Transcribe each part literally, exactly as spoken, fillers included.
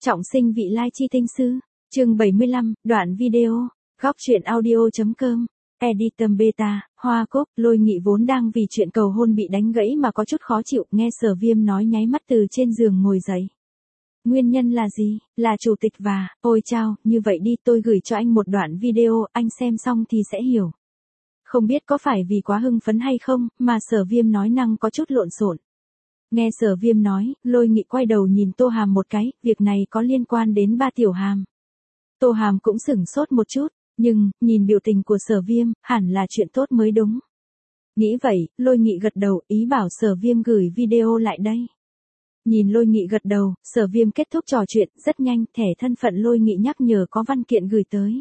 Trọng sinh vị lai chi tinh sư, chương bảy mươi lăm, đoạn video, góc truyện audio.com, Editor Beta, Hoa Cốc, Lôi Nghị vốn đang vì chuyện cầu hôn bị đánh gãy mà có chút khó chịu, nghe Sở Viêm nói nháy mắt từ trên giường ngồi dậy. Nguyên nhân là gì? Là chủ tịch và, ôi chao, như vậy đi tôi gửi cho anh một đoạn video, anh xem xong thì sẽ hiểu. Không biết có phải vì quá hưng phấn hay không, mà Sở Viêm nói năng có chút lộn xộn. Nghe Sở Viêm nói, Lôi Nghị quay đầu nhìn Tô Hàm một cái, việc này có liên quan đến ba tiểu Hàm. Tô Hàm cũng sửng sốt một chút, nhưng, nhìn biểu tình của Sở Viêm, hẳn là chuyện tốt mới đúng. Nghĩ vậy, Lôi Nghị gật đầu, ý bảo Sở Viêm gửi video lại đây. Nhìn Lôi Nghị gật đầu, Sở Viêm kết thúc trò chuyện, rất nhanh, thẻ thân phận Lôi Nghị nhắc nhở có văn kiện gửi tới.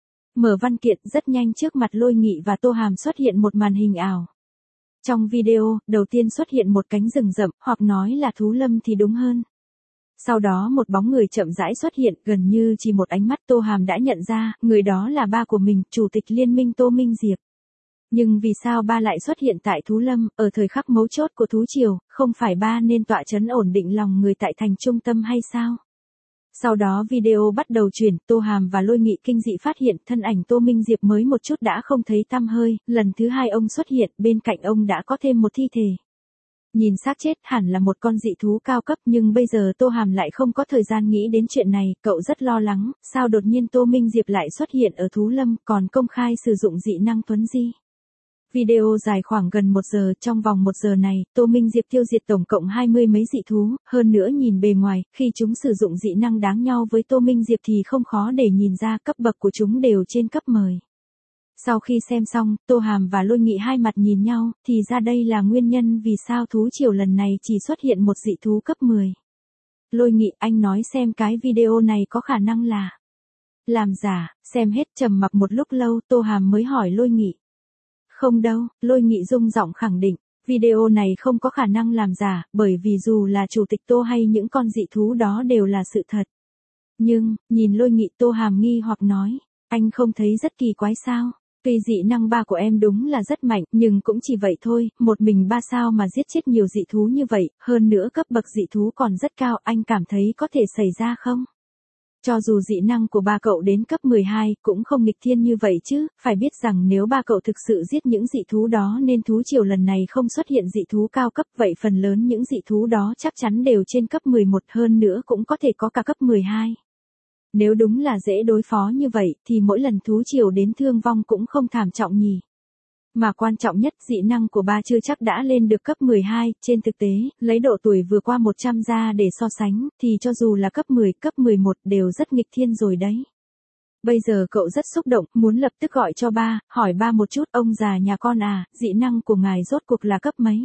Mở văn kiện, rất nhanh trước mặt Lôi Nghị và Tô Hàm xuất hiện một màn hình ảo. Trong video, đầu tiên xuất hiện một cánh rừng rậm, hoặc nói là thú lâm thì đúng hơn. Sau đó một bóng người chậm rãi xuất hiện, gần như chỉ một ánh mắt Tô Hàm đã nhận ra, người đó là ba của mình, Chủ tịch Liên minh Tô Minh Diệp. Nhưng vì sao ba lại xuất hiện tại thú lâm, ở thời khắc mấu chốt của thú triều, không phải ba nên tọa trấn ổn định lòng người tại thành trung tâm hay sao? Sau đó video bắt đầu chuyển, Tô Hàm và Lôi Nghị kinh dị phát hiện thân ảnh Tô Minh Diệp mới một chút đã không thấy tăm hơi, lần thứ hai ông xuất hiện, bên cạnh ông đã có thêm một thi thể. Nhìn xác chết hẳn là một con dị thú cao cấp, nhưng bây giờ Tô Hàm lại không có thời gian nghĩ đến chuyện này, cậu rất lo lắng, sao đột nhiên Tô Minh Diệp lại xuất hiện ở thú lâm, còn công khai sử dụng dị năng Tuấn Di. Video dài khoảng gần một giờ, trong vòng một giờ này, Tô Minh Diệp tiêu diệt tổng cộng hai mươi mấy dị thú, hơn nữa nhìn bề ngoài, khi chúng sử dụng dị năng đáng nhau với Tô Minh Diệp thì không khó để nhìn ra cấp bậc của chúng đều trên cấp mười. Sau khi xem xong, Tô Hàm và Lôi Nghị hai mặt nhìn nhau, thì ra đây là nguyên nhân vì sao thú triều lần này chỉ xuất hiện một dị thú cấp mười. Lôi Nghị, anh nói xem cái video này có khả năng là làm giả, xem hết trầm mặc một lúc lâu, Tô Hàm mới hỏi Lôi Nghị. Không đâu, Lôi Nghị rung giọng khẳng định, video này không có khả năng làm giả, bởi vì dù là chủ tịch Tô hay những con dị thú đó đều là sự thật. Nhưng, nhìn Lôi Nghị, Tô Hàm nghi hoặc nói, anh không thấy rất kỳ quái sao? Tuy dị năng ba của em đúng là rất mạnh, nhưng cũng chỉ vậy thôi, một mình ba sao mà giết chết nhiều dị thú như vậy, hơn nữa cấp bậc dị thú còn rất cao, anh cảm thấy có thể xảy ra không? Cho dù dị năng của ba cậu đến cấp mười hai, cũng không nghịch thiên như vậy chứ, phải biết rằng nếu ba cậu thực sự giết những dị thú đó nên thú triều lần này không xuất hiện dị thú cao cấp, vậy phần lớn những dị thú đó chắc chắn đều trên cấp mười một, hơn nữa cũng có thể có cả cấp mười hai. Nếu đúng là dễ đối phó như vậy, thì mỗi lần thú triều đến thương vong cũng không thảm trọng nhỉ. Mà quan trọng nhất, dị năng của ba chưa chắc đã lên được cấp mười hai, trên thực tế, lấy độ tuổi vừa qua một trăm ra để so sánh, thì cho dù là cấp mười, cấp mười một đều rất nghịch thiên rồi đấy. Bây giờ cậu rất xúc động, muốn lập tức gọi cho ba, hỏi ba một chút, ông già nhà con à, dị năng của ngài rốt cuộc là cấp mấy?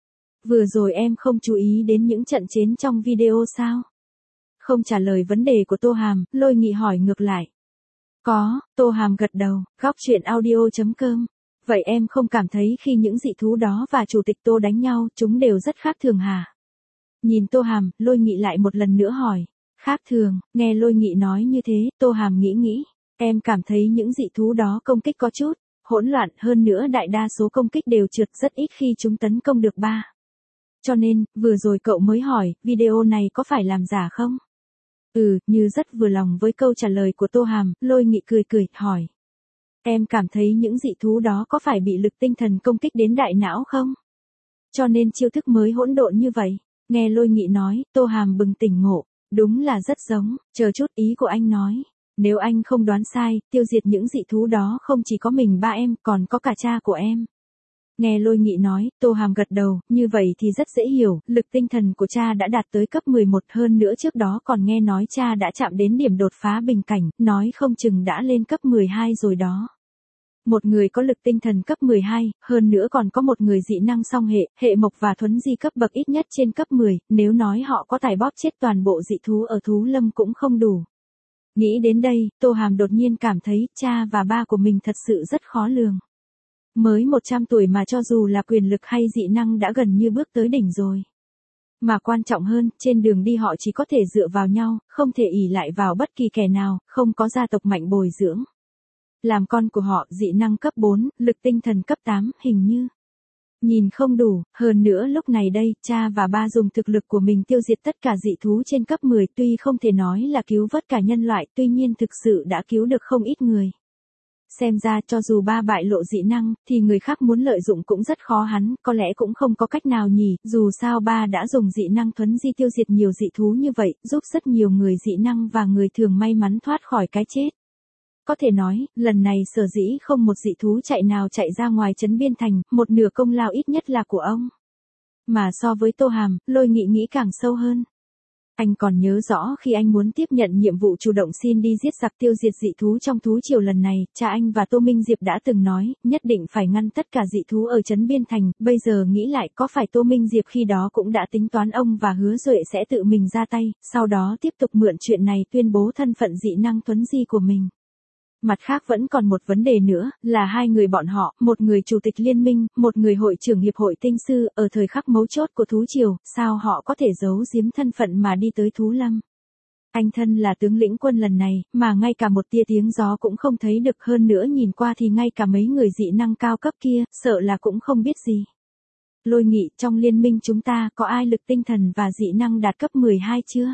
Vừa rồi em không chú ý đến những trận chiến trong video sao? Không trả lời vấn đề của Tô Hàm, Lôi Nghị hỏi ngược lại. Có, Tô Hàm gật đầu, góc truyện audio.com. Vậy em không cảm thấy khi những dị thú đó và chủ tịch Tô đánh nhau, chúng đều rất khác thường hả? Nhìn Tô Hàm, Lôi Nghị lại một lần nữa hỏi. Khác thường, nghe Lôi Nghị nói như thế, Tô Hàm nghĩ nghĩ. Em cảm thấy những dị thú đó công kích có chút hỗn loạn, hơn nữa đại đa số công kích đều trượt, rất ít khi chúng tấn công được ba. Cho nên, vừa rồi cậu mới hỏi, video này có phải làm giả không? Ừ, như rất vừa lòng với câu trả lời của Tô Hàm, Lôi Nghị cười cười, hỏi. Em cảm thấy những dị thú đó có phải bị lực tinh thần công kích đến đại não không? Cho nên chiêu thức mới hỗn độn như vậy. Nghe Lôi Nghị nói, Tô Hàm bừng tỉnh ngộ. Đúng là rất giống, chờ chút, ý của anh nói. Nếu anh không đoán sai, tiêu diệt những dị thú đó không chỉ có mình ba em, còn có cả cha của em. Nghe Lôi Nghị nói, Tô Hàm gật đầu, như vậy thì rất dễ hiểu, lực tinh thần của cha đã đạt tới cấp mười một, hơn nữa trước đó còn nghe nói cha đã chạm đến điểm đột phá bình cảnh, nói không chừng đã lên cấp mười hai rồi đó. Một người có lực tinh thần cấp mười hai, hơn nữa còn có một người dị năng song hệ, hệ mộc và thuấn di cấp bậc ít nhất trên cấp mười, nếu nói họ có tài bóp chết toàn bộ dị thú ở thú lâm cũng không đủ. Nghĩ đến đây, Tô Hàm đột nhiên cảm thấy cha và ba của mình thật sự rất khó lường. Mới một trăm tuổi mà cho dù là quyền lực hay dị năng đã gần như bước tới đỉnh rồi. Mà quan trọng hơn, trên đường đi họ chỉ có thể dựa vào nhau, không thể ỷ lại vào bất kỳ kẻ nào, không có gia tộc mạnh bồi dưỡng. Làm con của họ, dị năng cấp bốn, lực tinh thần cấp tám, hình như Nhìn không đủ, hơn nữa lúc này đây, cha và ba dùng thực lực của mình tiêu diệt tất cả dị thú trên cấp mười, tuy không thể nói là cứu vớt cả nhân loại, tuy nhiên thực sự đã cứu được không ít người. Xem ra cho dù ba bại lộ dị năng, thì người khác muốn lợi dụng cũng rất khó hắn, có lẽ cũng không có cách nào nhỉ, dù sao ba đã dùng dị năng thuấn di tiêu diệt nhiều dị thú như vậy, giúp rất nhiều người dị năng và người thường may mắn thoát khỏi cái chết. Có thể nói, lần này sở dĩ không một dị thú chạy nào chạy ra ngoài trấn Biên Thành, một nửa công lao ít nhất là của ông. Mà so với Tô Hàm, Lôi Nghị nghĩ càng sâu hơn. Anh còn nhớ rõ khi anh muốn tiếp nhận nhiệm vụ chủ động xin đi giết giặc tiêu diệt dị thú trong thú triều lần này, cha anh và Tô Minh Diệp đã từng nói, nhất định phải ngăn tất cả dị thú ở trấn Biên Thành, bây giờ nghĩ lại có phải Tô Minh Diệp khi đó cũng đã tính toán ông và hứa Duệ sẽ tự mình ra tay, sau đó tiếp tục mượn chuyện này tuyên bố thân phận dị năng thuấn di của mình. Mặt khác vẫn còn một vấn đề nữa, là hai người bọn họ, một người chủ tịch liên minh, một người hội trưởng hiệp hội tinh sư, ở thời khắc mấu chốt của thú triều, sao họ có thể giấu giếm thân phận mà đi tới thú lâm. Anh thân là tướng lĩnh quân lần này, mà ngay cả một tia tiếng gió cũng không thấy được, hơn nữa nhìn qua thì ngay cả mấy người dị năng cao cấp kia, sợ là cũng không biết gì. Lôi Nghị, trong liên minh chúng ta có ai lực tinh thần và dị năng đạt cấp mười hai chưa?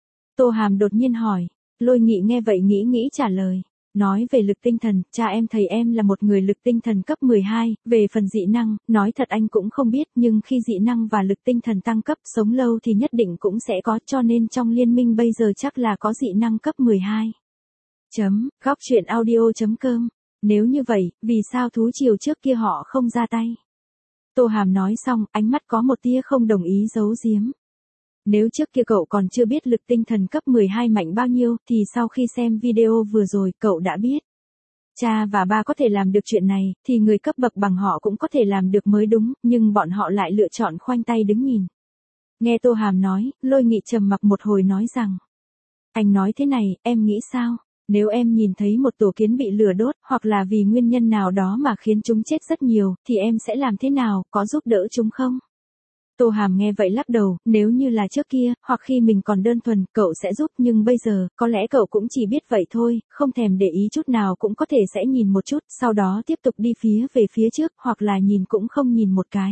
Tô Hàm đột nhiên hỏi. Lôi Nghị nghe vậy nghĩ nghĩ trả lời. Nói về lực tinh thần, cha em thầy em là một người lực tinh thần cấp mười hai, về phần dị năng, nói thật anh cũng không biết, nhưng khi dị năng và lực tinh thần tăng cấp sống lâu thì nhất định cũng sẽ có, cho nên trong liên minh bây giờ chắc là có dị năng cấp mười hai. Chấm, góc truyện audio chấm com. Nếu như vậy, vì sao thú triều trước kia họ không ra tay? Tô Hàm nói xong, ánh mắt có một tia không đồng ý giấu giếm. Nếu trước kia cậu còn chưa biết lực tinh thần cấp mười hai mạnh bao nhiêu, thì sau khi xem video vừa rồi, cậu đã biết. Cha và ba có thể làm được chuyện này, thì người cấp bậc bằng họ cũng có thể làm được mới đúng, nhưng bọn họ lại lựa chọn khoanh tay đứng nhìn. Nghe Tô Hàm nói, Lôi Nghị trầm mặc một hồi nói rằng. Anh nói thế này, em nghĩ sao? Nếu em nhìn thấy một tổ kiến bị lửa đốt, hoặc là vì nguyên nhân nào đó mà khiến chúng chết rất nhiều, thì em sẽ làm thế nào, có giúp đỡ chúng không? Tô Hàm nghe vậy lắc đầu, nếu như là trước kia, hoặc khi mình còn đơn thuần, cậu sẽ giúp, nhưng bây giờ, có lẽ cậu cũng chỉ biết vậy thôi, không thèm để ý chút nào cũng có thể sẽ nhìn một chút, sau đó tiếp tục đi phía về phía trước, hoặc là nhìn cũng không nhìn một cái.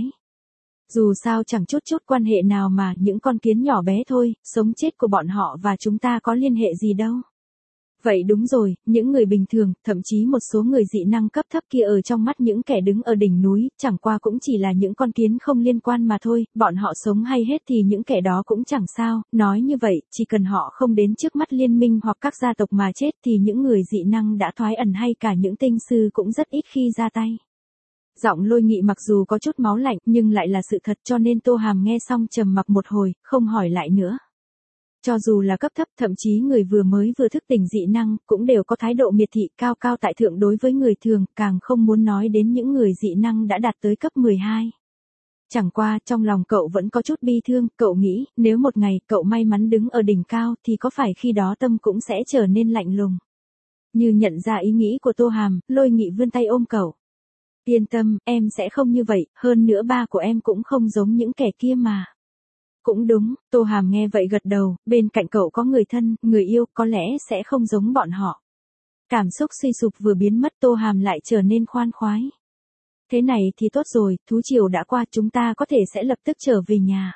Dù sao chẳng chút chút quan hệ nào mà, những con kiến nhỏ bé thôi, sống chết của bọn họ và chúng ta có liên hệ gì đâu. Vậy đúng rồi, những người bình thường, thậm chí một số người dị năng cấp thấp kia ở trong mắt những kẻ đứng ở đỉnh núi, chẳng qua cũng chỉ là những con kiến không liên quan mà thôi, bọn họ sống hay hết thì những kẻ đó cũng chẳng sao, nói như vậy, chỉ cần họ không đến trước mắt liên minh hoặc các gia tộc mà chết thì những người dị năng đã thoái ẩn hay cả những tinh sư cũng rất ít khi ra tay. Giọng Lôi Nghị mặc dù có chút máu lạnh nhưng lại là sự thật, cho nên Tô Hàm nghe xong trầm mặc một hồi, không hỏi lại nữa. Cho dù là cấp thấp, thậm chí người vừa mới vừa thức tỉnh dị năng, cũng đều có thái độ miệt thị cao cao tại thượng đối với người thường, càng không muốn nói đến những người dị năng đã đạt tới cấp mười hai. Chẳng qua, trong lòng cậu vẫn có chút bi thương, cậu nghĩ, nếu một ngày cậu may mắn đứng ở đỉnh cao thì có phải khi đó tâm cũng sẽ trở nên lạnh lùng. Như nhận ra ý nghĩ của Tô Hàm, Lôi Nghị vươn tay ôm cậu. Yên tâm, em sẽ không như vậy, hơn nữa ba của em cũng không giống những kẻ kia mà. Cũng đúng, Tô Hàm nghe vậy gật đầu, bên cạnh cậu có người thân, người yêu, có lẽ sẽ không giống bọn họ. Cảm xúc suy sụp vừa biến mất, Tô Hàm lại trở nên khoan khoái. Thế này thì tốt rồi, thú triều đã qua, chúng ta có thể sẽ lập tức trở về nhà.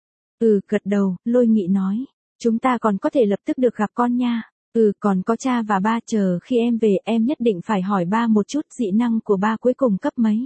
Ừ, gật đầu, Lôi Nghị nói. Chúng ta còn có thể lập tức được gặp con nha. Ừ, còn có cha và ba, chờ khi em về, em nhất định phải hỏi ba một chút dị năng của ba cuối cùng cấp mấy.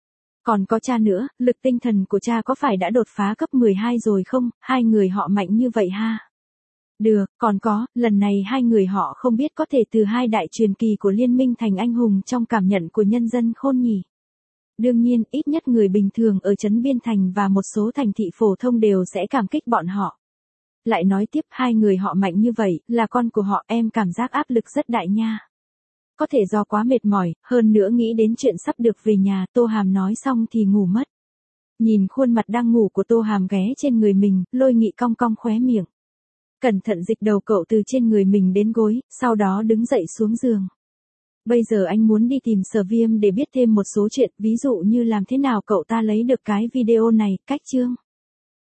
Còn có cha nữa, lực tinh thần của cha có phải đã đột phá cấp mười hai rồi không, hai người họ mạnh như vậy ha. Được, còn có, lần này hai người họ không biết có thể từ hai đại truyền kỳ của liên minh thành anh hùng trong cảm nhận của nhân dân khôn nhỉ. Đương nhiên, ít nhất người bình thường ở trấn Biên Thành và một số thành thị phổ thông đều sẽ cảm kích bọn họ. Lại nói tiếp, hai người họ mạnh như vậy, là con của họ, em cảm giác áp lực rất đại nha. Có thể do quá mệt mỏi, hơn nữa nghĩ đến chuyện sắp được về nhà, Tô Hàm nói xong thì ngủ mất. Nhìn khuôn mặt đang ngủ của Tô Hàm ghé trên người mình, Lôi Nghị cong cong khóe miệng. Cẩn thận dịch đầu cậu từ trên người mình đến gối, sau đó đứng dậy xuống giường. Bây giờ anh muốn đi tìm Sở Viêm để biết thêm một số chuyện, ví dụ như làm thế nào cậu ta lấy được cái video này, cách chương.